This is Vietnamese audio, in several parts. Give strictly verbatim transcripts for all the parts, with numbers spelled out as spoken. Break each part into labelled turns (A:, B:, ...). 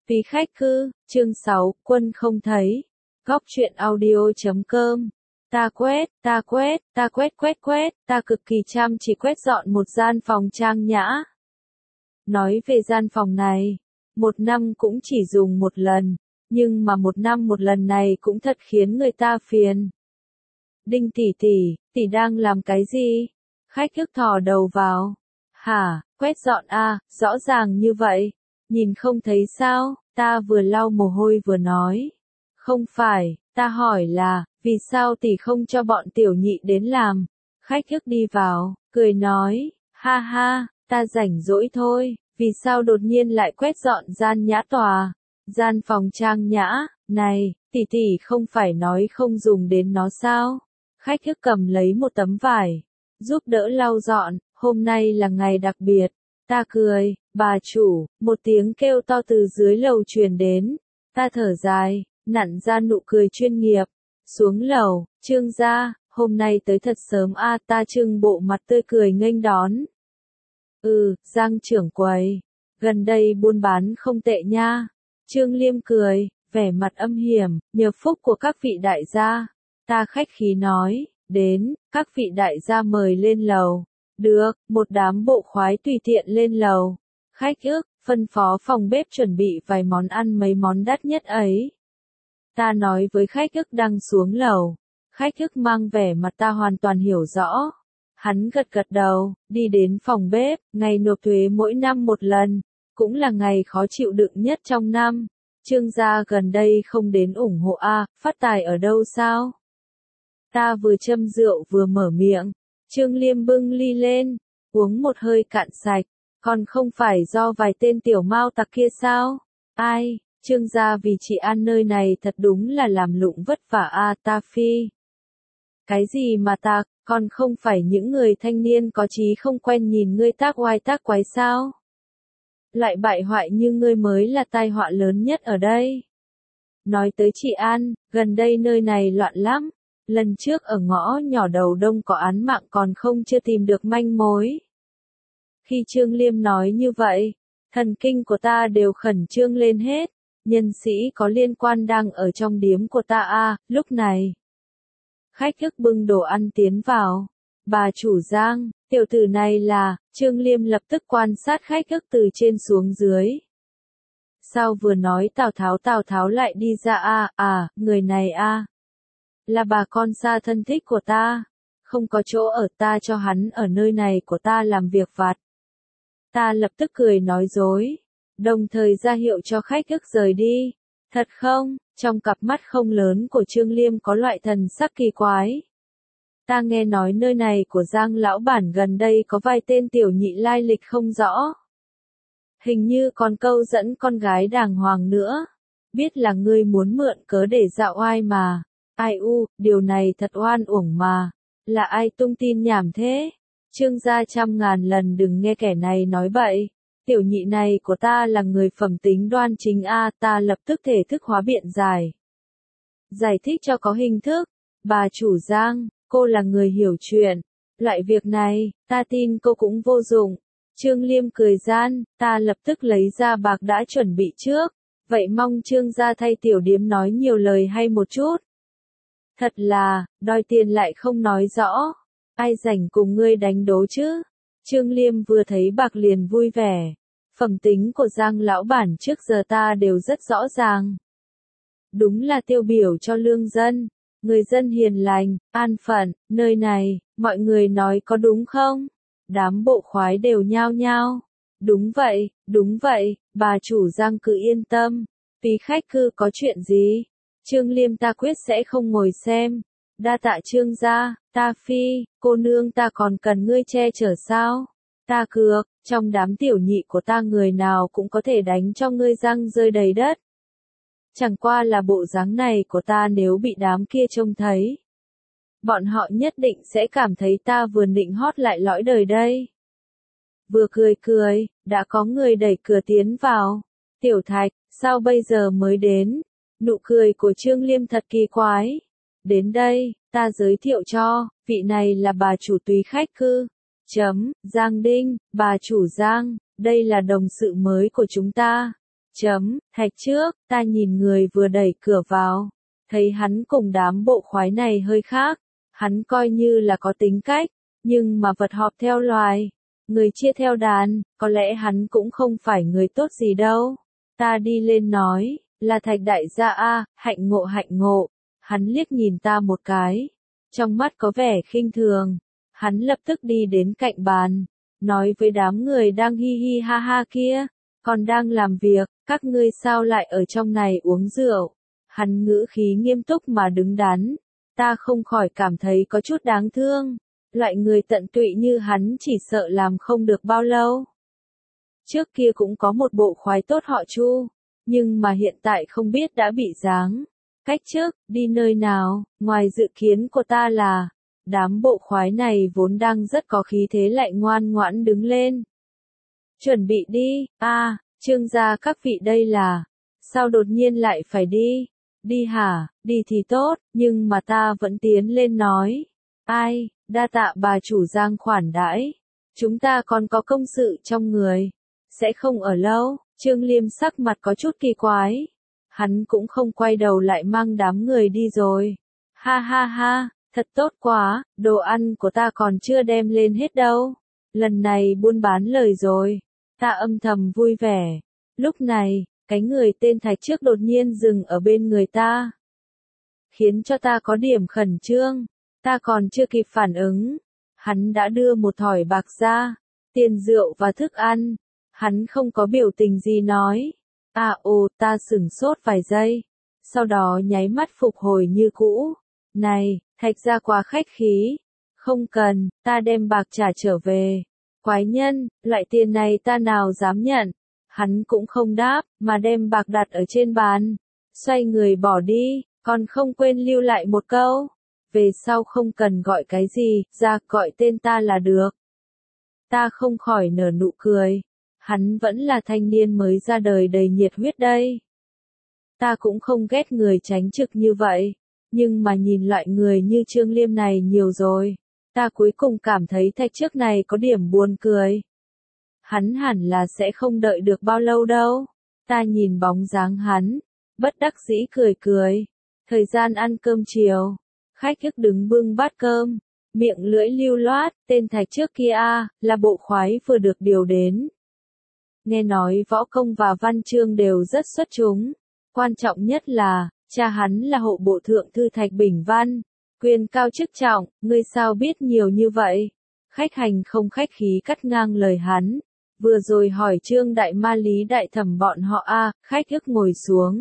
A: Quý khách cư, chương sáu, quân không thấy. Góc truyện audio chấm com. Ta quét, ta quét, ta quét quét quét, ta cực kỳ chăm chỉ quét dọn một gian phòng trang nhã. Nói về gian phòng này, một năm cũng chỉ dùng một lần, nhưng mà một năm một lần này cũng thật khiến người ta phiền. Đinh tỷ tỷ, tỷ đang làm cái gì? Khách ức thò đầu vào. Hả, quét dọn à, rõ ràng như vậy. Nhìn không thấy sao, ta vừa lau mồ hôi vừa nói. Không phải, ta hỏi là, vì sao tỷ không cho bọn tiểu nhị đến làm? Khách ức đi vào, cười nói, ha ha, ta rảnh rỗi thôi, vì sao đột nhiên lại quét dọn gian nhã tòa? Gian phòng trang nhã, này, tỷ tỷ không phải nói không dùng đến nó sao? Khách ức cầm lấy một tấm vải, giúp đỡ lau dọn, hôm nay là ngày đặc biệt. Ta cười, bà chủ, một tiếng kêu to từ dưới lầu truyền đến. Ta thở dài, nặn ra nụ cười chuyên nghiệp. Xuống lầu, Trương gia, hôm nay tới thật sớm a à, ta trưng bộ mặt tươi cười nghênh đón. Ừ, Giang trưởng quầy, gần đây buôn bán không tệ nha. Trương Liêm cười, vẻ mặt âm hiểm, nhờ phúc của các vị đại gia. Ta khách khí nói, đến, các vị đại gia mời lên lầu. Được, một đám bộ khoái tùy tiện lên lầu. Khách ức, phân phó phòng bếp chuẩn bị vài món ăn mấy món đắt nhất ấy. Ta nói với khách ức đang xuống lầu. Khách ức mang vẻ mặt ta hoàn toàn hiểu rõ. Hắn gật gật đầu, đi đến phòng bếp, ngày nộp thuế mỗi năm một lần, cũng là ngày khó chịu đựng nhất trong năm. Trương gia gần đây không đến ủng hộ a, à, phát tài ở đâu sao? Ta vừa châm rượu vừa mở miệng. Trương Liêm bưng ly lên, uống một hơi cạn sạch, còn không phải do vài tên tiểu mao tặc kia sao? Ai, Trương gia vì chị ăn nơi này thật đúng là làm lụng vất vả a à, ta phi. Cái gì mà tặc, còn không phải những người thanh niên có chí không quen nhìn ngươi tác oai tác quái sao? Lại bại hoại như ngươi mới là tai họa lớn nhất ở đây. Nói tới chị An, gần đây nơi này loạn lắm. Lần trước ở ngõ nhỏ đầu đông có án mạng còn không chưa tìm được manh mối. Khi Trương Liêm nói như vậy, thần kinh của ta đều khẩn trương lên hết. Nhân sĩ có liên quan đang ở trong điếm của ta a à, lúc này. Khách ức bưng đồ ăn tiến vào. Bà chủ Giang, tiểu tử này là, Trương Liêm lập tức quan sát khách ức từ trên xuống dưới. Sao vừa nói Tào Tháo Tào Tháo lại đi ra a à, à, người này a à. Là bà con xa thân thích của ta, không có chỗ ở ta cho hắn ở nơi này của ta làm việc vặt. Ta lập tức cười nói dối, đồng thời ra hiệu cho khách ức rời đi. Thật không? Trong cặp mắt không lớn của Trương Liêm có loại thần sắc kỳ quái. Ta nghe nói nơi này của Giang lão bản gần đây có vài tên tiểu nhị lai lịch không rõ. Hình như còn câu dẫn con gái đàng hoàng nữa. Biết là ngươi muốn mượn cớ để dạo oai mà. Ai u, điều này thật oan uổng mà. Là ai tung tin nhảm thế? Trương gia trăm ngàn lần đừng nghe kẻ này nói bậy. Tiểu nhị này của ta là người phẩm tính đoan chính a à, ta lập tức thể thức hóa biện giải. Giải thích cho có hình thức. Bà chủ Giang, cô là người hiểu chuyện. Loại việc này, ta tin cô cũng vô dụng. Trương Liêm cười gian, ta lập tức lấy ra bạc đã chuẩn bị trước. Vậy mong Trương gia thay tiểu điếm nói nhiều lời hay một chút. Thật là, đòi tiền lại không nói rõ. Ai rảnh cùng ngươi đánh đố chứ? Trương Liêm vừa thấy bạc liền vui vẻ. Phẩm tính của Giang lão bản trước giờ ta đều rất rõ ràng. Đúng là tiêu biểu cho lương dân. Người dân hiền lành, an phận, nơi này, mọi người nói có đúng không? Đám bộ khoái đều nhao nhao. Đúng vậy, đúng vậy, bà chủ Giang cứ yên tâm. Quý khách cư có chuyện gì? Trương Liêm ta quyết sẽ không ngồi xem. Đa tạ Trương gia, ta phi, cô nương ta còn cần ngươi che chở sao? Ta cược, trong đám tiểu nhị của ta người nào cũng có thể đánh cho ngươi răng rơi đầy đất. Chẳng qua là bộ dáng này của ta nếu bị đám kia trông thấy. Bọn họ nhất định sẽ cảm thấy ta vừa nịnh hót lại lõi đời đây. Vừa cười cười, đã có người đẩy cửa tiến vào. Tiểu Thạch, sao bây giờ mới đến? Nụ cười của Trương Liêm thật kỳ quái. Đến đây, ta giới thiệu cho, vị này là bà chủ Túy khách cư. Chấm, Giang Đinh, bà chủ Giang, đây là đồng sự mới của chúng ta. chấm, thạch trước, ta nhìn người vừa đẩy cửa vào. Thấy hắn cùng đám bộ khoái này hơi khác. Hắn coi như là có tính cách, nhưng mà vật họp theo loài. Người chia theo đàn, có lẽ hắn cũng không phải người tốt gì đâu. Ta đi lên nói, là thạch đại gia a, hạnh ngộ hạnh ngộ. Hắn liếc nhìn ta một cái. Trong mắt có vẻ khinh thường. Hắn lập tức đi đến cạnh bàn. Nói với đám người đang hi hi ha ha kia. Còn đang làm việc, các ngươi sao lại ở trong này uống rượu. Hắn ngữ khí nghiêm túc mà đứng đắn. Ta không khỏi cảm thấy có chút đáng thương. Loại người tận tụy như hắn chỉ sợ làm không được bao lâu. Trước kia cũng có một bộ khoái tốt họ Chu. Nhưng mà hiện tại không biết đã bị giáng. Cách trước, đi nơi nào, ngoài dự kiến của ta là, đám bộ khoái này vốn đang rất có khí thế lại ngoan ngoãn đứng lên. Chuẩn bị đi, a à, Trương gia các vị đây là, sao đột nhiên lại phải đi? Đi hả, đi thì tốt, nhưng mà ta vẫn tiến lên nói. Ai, đa tạ bà chủ Giang khoản đãi. Chúng ta còn có công sự trong người. Sẽ không ở lâu, Trương Liêm sắc mặt có chút kỳ quái. Hắn cũng không quay đầu lại mang đám người đi rồi. Ha ha ha, thật tốt quá, đồ ăn của ta còn chưa đem lên hết đâu. Lần này buôn bán lời rồi. Ta âm thầm vui vẻ. Lúc này, cái người tên Thạch trước đột nhiên dừng ở bên người ta. Khiến cho ta có điểm khẩn trương. Ta còn chưa kịp phản ứng. Hắn đã đưa một thỏi bạc ra. Tiền rượu và thức ăn. Hắn không có biểu tình gì nói. À ồ, ta sửng sốt vài giây. Sau đó nháy mắt phục hồi như cũ. Này, Thạch gia quá khách khí. Không cần, ta đem bạc trả trở về. Quái nhân, loại tiền này ta nào dám nhận. Hắn cũng không đáp, mà đem bạc đặt ở trên bàn. Xoay người bỏ đi, còn không quên lưu lại một câu. Về sau không cần gọi cái gì, ra gọi tên ta là được. Ta không khỏi nở nụ cười. Hắn vẫn là thanh niên mới ra đời đầy nhiệt huyết đây. Ta cũng không ghét người tránh trực như vậy. Nhưng mà nhìn loại người như Trương Liêm này nhiều rồi. Ta cuối cùng cảm thấy Thạch trước này có điểm buồn cười. Hắn hẳn là sẽ không đợi được bao lâu đâu. Ta nhìn bóng dáng hắn. Bất đắc dĩ cười cười. Thời gian ăn cơm chiều. Khách thức đứng bưng bát cơm. Miệng lưỡi lưu loát. Tên Thạch trước kia a là bộ khoái vừa được điều đến. Nghe nói võ công và văn chương đều rất xuất chúng. Quan trọng nhất là, cha hắn là hộ bộ thượng thư Thạch Bình Văn. Quyền cao chức trọng, ngươi sao biết nhiều như vậy? Khách hành không khách khí cắt ngang lời hắn. Vừa rồi hỏi Trương Đại Ma Lý Đại Thẩm bọn họ a à, khách ức ngồi xuống.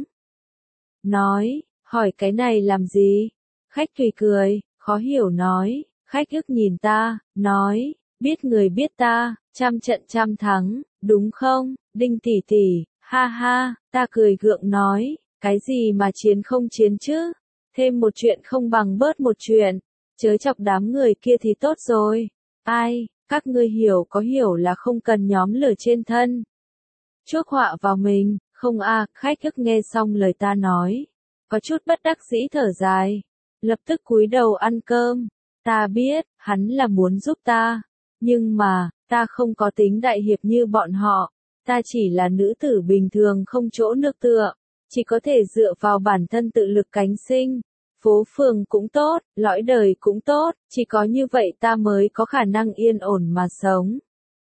A: Nói, hỏi cái này làm gì? Khách tùy cười, khó hiểu nói, khách ức nhìn ta, nói, biết người biết ta, trăm trận trăm thắng, đúng không, Đinh tỷ tỷ, ha ha, ta cười gượng nói, cái gì mà chiến không chiến chứ? Thêm một chuyện không bằng bớt một chuyện, chớ chọc đám người kia thì tốt rồi. Ai, các ngươi hiểu có hiểu là không cần nhóm lửa trên thân. Chuốc họa vào mình, không a à, khách thức nghe xong lời ta nói. Có chút bất đắc dĩ thở dài. Lập tức cúi đầu ăn cơm. Ta biết, hắn là muốn giúp ta. Nhưng mà, ta không có tính đại hiệp như bọn họ. Ta chỉ là nữ tử bình thường không chỗ nương tựa. Chỉ có thể dựa vào bản thân tự lực cánh sinh. Phố phường cũng tốt, lõi đời cũng tốt, chỉ có như vậy ta mới có khả năng yên ổn mà sống.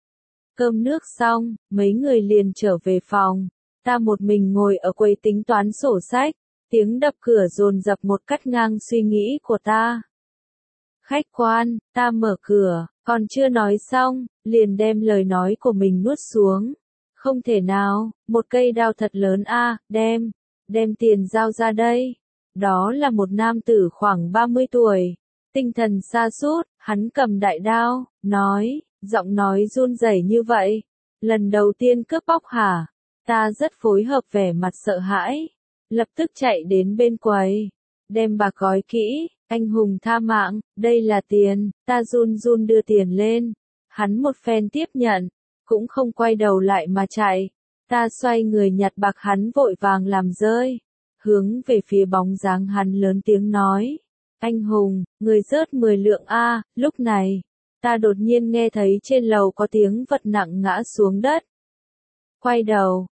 A: Cơm nước xong, mấy người liền trở về phòng. Ta một mình ngồi ở quầy tính toán sổ sách. Tiếng đập cửa dồn dập một cắt ngang suy nghĩ của ta. Khách quan, ta mở cửa, còn chưa nói xong, liền đem lời nói của mình nuốt xuống. Không thể nào, một cây đao thật lớn a, đem, đem tiền giao ra đây. Đó là một nam tử khoảng ba mươi tuổi. Tinh thần sa sút, hắn cầm đại đao, nói, giọng nói run rẩy như vậy. Lần đầu tiên cướp bóc hả? Ta rất phối hợp vẻ mặt sợ hãi. Lập tức chạy đến bên quầy. Đem bạc gói kỹ, anh hùng tha mạng, đây là tiền, ta run run đưa tiền lên. Hắn một phen tiếp nhận, cũng không quay đầu lại mà chạy. Ta xoay người nhặt bạc hắn vội vàng làm rơi. Hướng về phía bóng dáng hắn lớn tiếng nói. Anh hùng, người rớt mười lượng a. Lúc này, ta đột nhiên nghe thấy trên lầu có tiếng vật nặng ngã xuống đất. Quay đầu,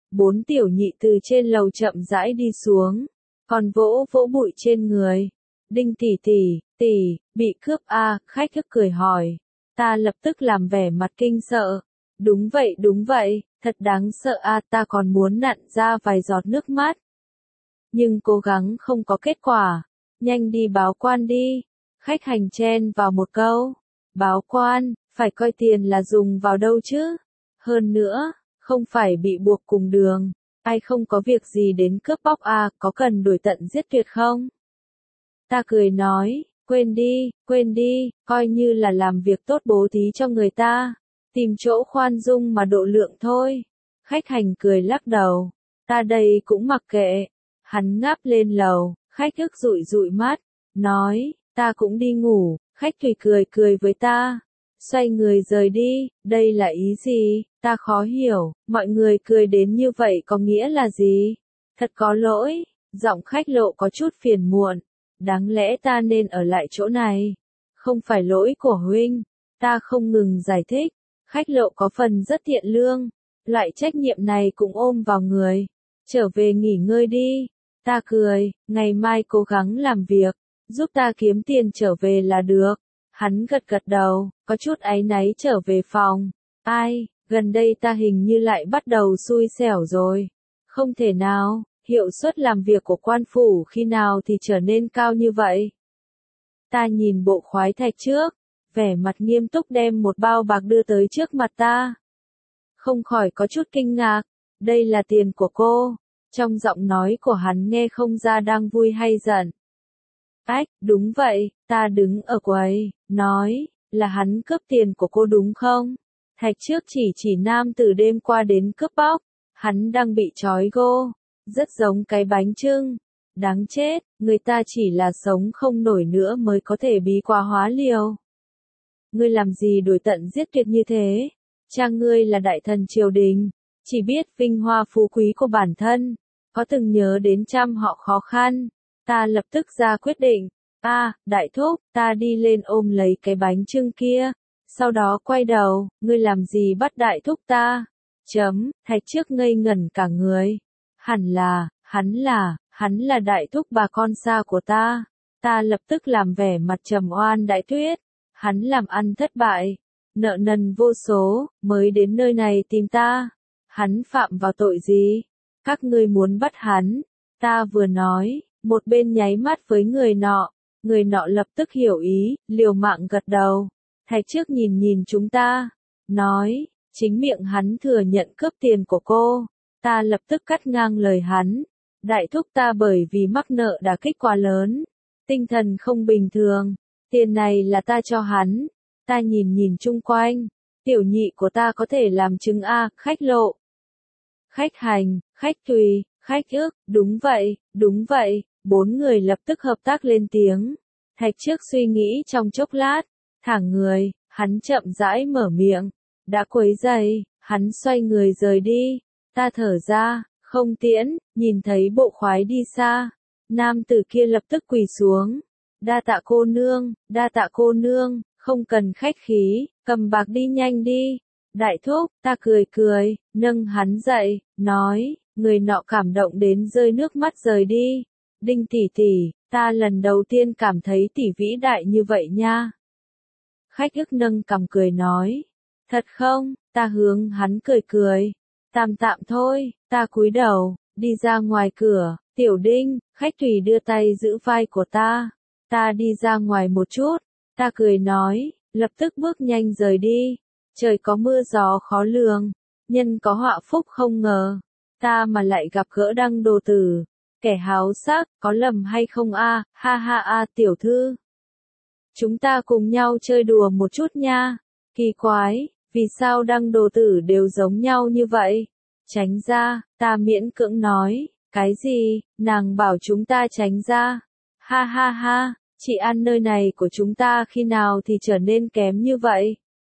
A: Bốn tiểu nhị từ trên lầu chậm rãi đi xuống, còn vỗ vỗ bụi trên người. Đinh tỷ tỷ, tỷ, bị cướp à, khách thức cười hỏi. Ta lập tức làm vẻ mặt kinh sợ. Đúng vậy đúng vậy, thật đáng sợ à, ta còn muốn nặn ra vài giọt nước mắt. Nhưng cố gắng không có kết quả. Nhanh đi báo quan đi. Khách hành chen vào một câu. Báo quan, phải coi tiền là dùng vào đâu chứ. Hơn nữa, không phải bị buộc cùng đường. Ai không có việc gì đến cướp bóc à, có cần đuổi tận giết tuyệt không? Ta cười nói, quên đi, quên đi, coi như là làm việc tốt bố thí cho người ta. Tìm chỗ khoan dung mà độ lượng thôi. Khách hành cười lắc đầu. Ta đây cũng mặc kệ. Hắn ngáp lên lầu, khách thức rụi rụi mắt. Nói, ta cũng đi ngủ. Khách tùy cười cười với ta. Xoay người rời đi, đây là ý gì? Ta khó hiểu, mọi người cười đến như vậy có nghĩa là gì? Thật có lỗi, giọng khách lộ có chút phiền muộn. Đáng lẽ ta nên ở lại chỗ này. Không phải lỗi của huynh. Ta không ngừng giải thích. Khách lộ có phần rất thiện lương. Loại trách nhiệm này cũng ôm vào người. Trở về nghỉ ngơi đi. Ta cười, ngày mai cố gắng làm việc. Giúp ta kiếm tiền trở về là được. Hắn gật gật đầu, có chút áy náy trở về phòng. Ai, gần đây ta hình như lại bắt đầu xui xẻo rồi. Không thể nào, hiệu suất làm việc của quan phủ khi nào thì trở nên cao như vậy. Ta nhìn bộ khoái thạch trước, vẻ mặt nghiêm túc đem một bao bạc đưa tới trước mặt ta. Không khỏi có chút kinh ngạc, đây là tiền của cô. Trong giọng nói của hắn nghe không ra đang vui hay giận. Ách, đúng vậy, ta đứng ở quầy, nói, là hắn cướp tiền của cô đúng không? Thạch trước chỉ chỉ nam từ đêm qua đến cướp bóc, hắn đang bị trói gô, rất giống cái bánh chưng. Đáng chết, người ta chỉ là sống không nổi nữa mới có thể bí quá hóa liều. Ngươi làm gì đuổi tận giết tuyệt như thế? Cha ngươi là đại thần triều đình, chỉ biết vinh hoa phú quý của bản thân, có từng nhớ đến trăm họ khó khăn. Ta lập tức ra quyết định, a, à, đại thúc, ta đi lên ôm lấy cái bánh chưng kia, sau đó quay đầu, ngươi làm gì bắt đại thúc ta? Chấm, thạch trước ngây ngẩn cả người. Hẳn là, hắn là, hắn là đại thúc bà con xa của ta. Ta lập tức làm vẻ mặt trầm oan đại tuyết. Hắn làm ăn thất bại, nợ nần vô số, mới đến nơi này tìm ta. Hắn phạm vào tội gì? Các ngươi muốn bắt hắn. Ta vừa nói, một bên nháy mắt với người nọ. Người nọ lập tức hiểu ý, liều mạng gật đầu. Thạch trước nhìn nhìn chúng ta, nói, chính miệng hắn thừa nhận cướp tiền của cô. Ta lập tức cắt ngang lời hắn. Đại thúc ta bởi vì mắc nợ đả kích quá lớn, tinh thần không bình thường. Tiền này là ta cho hắn. Ta nhìn nhìn chung quanh. Tiểu nhị của ta có thể làm chứng a, khách lộ. Khách hành, khách tùy, khách ước, đúng vậy, đúng vậy. Bốn người lập tức hợp tác lên tiếng. Thạch trước suy nghĩ trong chốc lát. Thẳng người, hắn chậm rãi mở miệng. Đã quấy rầy, hắn xoay người rời đi. Ta thở ra, không tiễn, nhìn thấy bộ khoái đi xa. Nam tử kia lập tức quỳ xuống. Đa tạ cô nương, đa tạ cô nương, không cần khách khí, cầm bạc đi nhanh đi. Đại thúc, ta cười cười, nâng hắn dậy, nói, người nọ cảm động đến rơi nước mắt rời đi. Đinh tỷ tỷ, ta lần đầu tiên cảm thấy tỷ vĩ đại như vậy nha. Khách ức nâng cằm cười nói, thật không, ta hướng hắn cười cười, tạm tạm thôi, ta cúi đầu, đi ra ngoài cửa, tiểu đinh, khách tùy đưa tay giữ vai của ta. Ta đi ra ngoài một chút, ta cười nói, lập tức bước nhanh rời đi. Trời có mưa gió khó lường, nhân có họa phúc không ngờ. Ta mà lại gặp gỡ Đăng Đồ Tử, kẻ háo sắc, có lầm hay không a? Ha ha a tiểu thư. Chúng ta cùng nhau chơi đùa một chút nha. Kỳ quái, vì sao Đăng Đồ Tử đều giống nhau như vậy? Tránh ra, ta miễn cưỡng nói, cái gì, nàng bảo chúng ta tránh ra. Ha ha ha, chị ăn nơi này của chúng ta khi nào thì trở nên kém như vậy?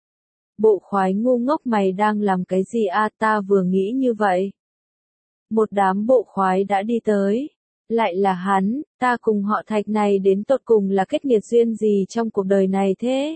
A: Bộ khoái ngu ngốc mày đang làm cái gì a? Ta vừa nghĩ như vậy. Một đám bộ khoái đã đi tới. Lại là hắn, ta cùng họ Thạch này đến tột cùng là kết nghiệt duyên gì trong cuộc đời này thế?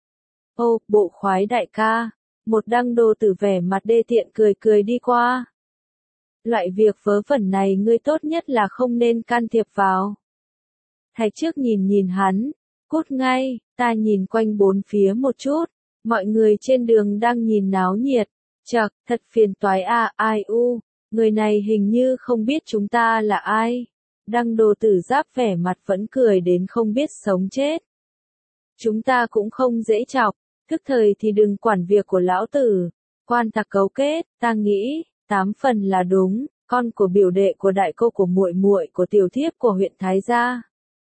A: Ô, bộ khoái đại ca. Một Đăng Đồ Tử vẻ mặt đê tiện cười cười đi qua. Loại việc vớ vẩn này ngươi tốt nhất là không nên can thiệp vào. Thạch trước nhìn nhìn hắn, cút ngay, ta nhìn quanh bốn phía một chút, mọi người trên đường đang nhìn náo nhiệt, chậc, thật phiền toái a, ai u, người này hình như không biết chúng ta là ai. Đăng Đồ Tử Giáp vẻ mặt vẫn cười đến không biết sống chết. Chúng ta cũng không dễ chọc, thức thời thì đừng quản việc của lão tử. Quan tặc cấu kết, ta nghĩ, tám phần là đúng, con của biểu đệ của đại cô của muội muội của tiểu thiếp của huyện Thái gia.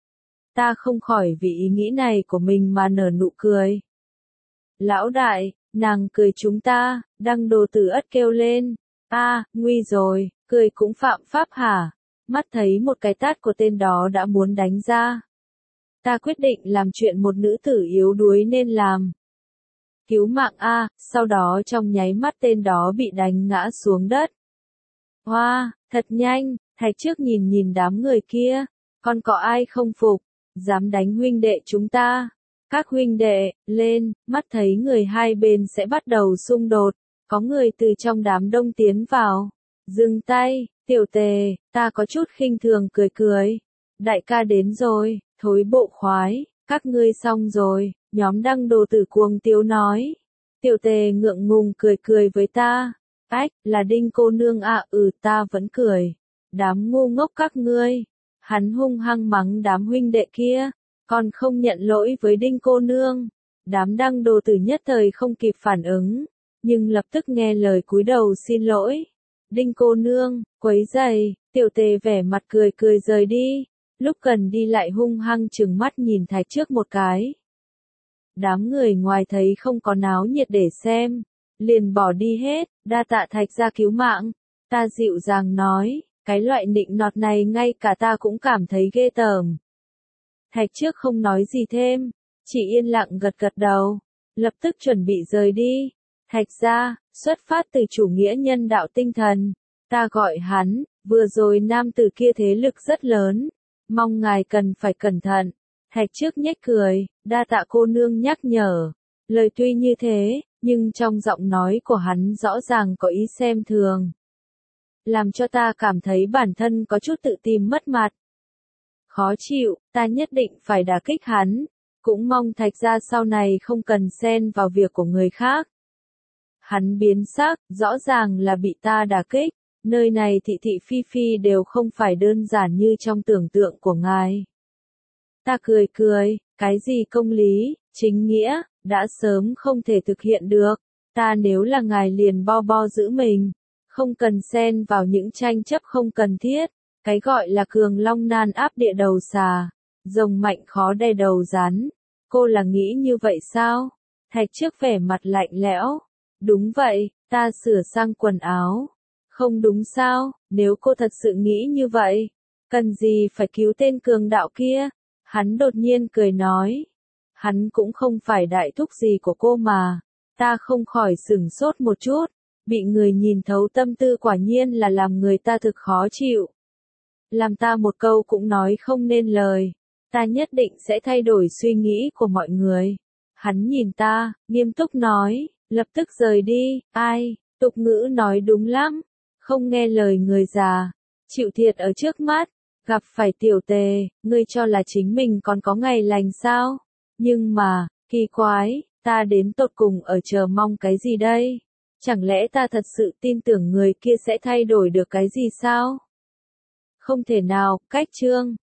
A: Ta không khỏi vì ý nghĩ này của mình mà nở nụ cười. Lão đại, nàng cười chúng ta, Đăng Đồ Tử ất kêu lên. A, nguy rồi, cười cũng phạm pháp hả? Mắt thấy một cái tát của tên đó đã muốn đánh ra. Ta quyết định làm chuyện một nữ tử yếu đuối nên làm. Cứu mạng A, sau đó trong nháy mắt tên đó bị đánh ngã xuống đất. Hoa, thật nhanh, Thạch trước nhìn nhìn đám người kia, còn có ai không phục, dám đánh huynh đệ chúng ta. Các huynh đệ, lên, mắt thấy người hai bên sẽ bắt đầu xung đột, có người từ trong đám đông tiến vào. Dừng tay, tiểu tề, ta có chút khinh thường cười cười. Đại ca đến rồi, thối bộ khoái, các ngươi xong rồi, nhóm Đăng Đồ Tử cuồng tiếu nói. Tiểu tề ngượng ngùng cười cười với ta. Ách, là Đinh cô nương à, ừ ta vẫn cười. Đám ngu ngốc các ngươi. Hắn hung hăng mắng đám huynh đệ kia, còn không nhận lỗi với Đinh cô nương. Đám Đăng Đồ Tử nhất thời không kịp phản ứng, nhưng lập tức nghe lời cúi đầu xin lỗi. Đinh cô nương, quấy rầy, tiểu tề vẻ mặt cười cười rời đi, lúc cần đi lại hung hăng trừng mắt nhìn Thạch trước một cái. Đám người ngoài thấy không có náo nhiệt để xem, liền bỏ đi hết, đa tạ Thạch ra cứu mạng. Ta dịu dàng nói, cái loại nịnh nọt này ngay cả ta cũng cảm thấy ghê tởm. Thạch trước không nói gì thêm, chỉ yên lặng gật gật đầu, lập tức chuẩn bị rời đi. Thạch ra, xuất phát từ chủ nghĩa nhân đạo tinh thần, ta gọi hắn, vừa rồi nam tử kia thế lực rất lớn, mong ngài cần phải cẩn thận. Thạch trước nhếch cười, đa tạ cô nương nhắc nhở. Lời tuy như thế, nhưng trong giọng nói của hắn rõ ràng có ý xem thường. Làm cho ta cảm thấy bản thân có chút tự tìm mất mặt. Khó chịu, ta nhất định phải đả kích hắn, cũng mong Thạch ra sau này không cần xen vào việc của người khác. Hắn biến sắc, rõ ràng là bị ta đả kích, nơi này thị thị phi phi đều không phải đơn giản như trong tưởng tượng của ngài. Ta cười cười, cái gì công lý, chính nghĩa, đã sớm không thể thực hiện được, ta nếu là ngài liền bo bo giữ mình, không cần xen vào những tranh chấp không cần thiết, cái gọi là cường long nan áp địa đầu xà, rồng mạnh khó đè đầu rắn, cô là nghĩ như vậy sao? Thạch trước vẻ mặt lạnh lẽo, đúng vậy, ta sửa sang quần áo, không đúng sao, nếu cô thật sự nghĩ như vậy, cần gì phải cứu tên cường đạo kia? Hắn đột nhiên cười nói, hắn cũng không phải đại thúc gì của cô mà, ta không khỏi sửng sốt một chút, bị người nhìn thấu tâm tư quả nhiên là làm người ta thực khó chịu. Làm ta một câu cũng nói không nên lời, ta nhất định sẽ thay đổi suy nghĩ của mọi người. Hắn nhìn ta, nghiêm túc nói, lập tức rời đi, ai, tục ngữ nói đúng lắm, không nghe lời người già, chịu thiệt ở trước mắt. Gặp phải tiểu tề, ngươi cho là chính mình còn có ngày lành sao? Nhưng mà, kỳ quái, ta đến tột cùng ở chờ mong cái gì đây? Chẳng lẽ ta thật sự tin tưởng người kia sẽ thay đổi được cái gì sao? Không thể nào, cách chương.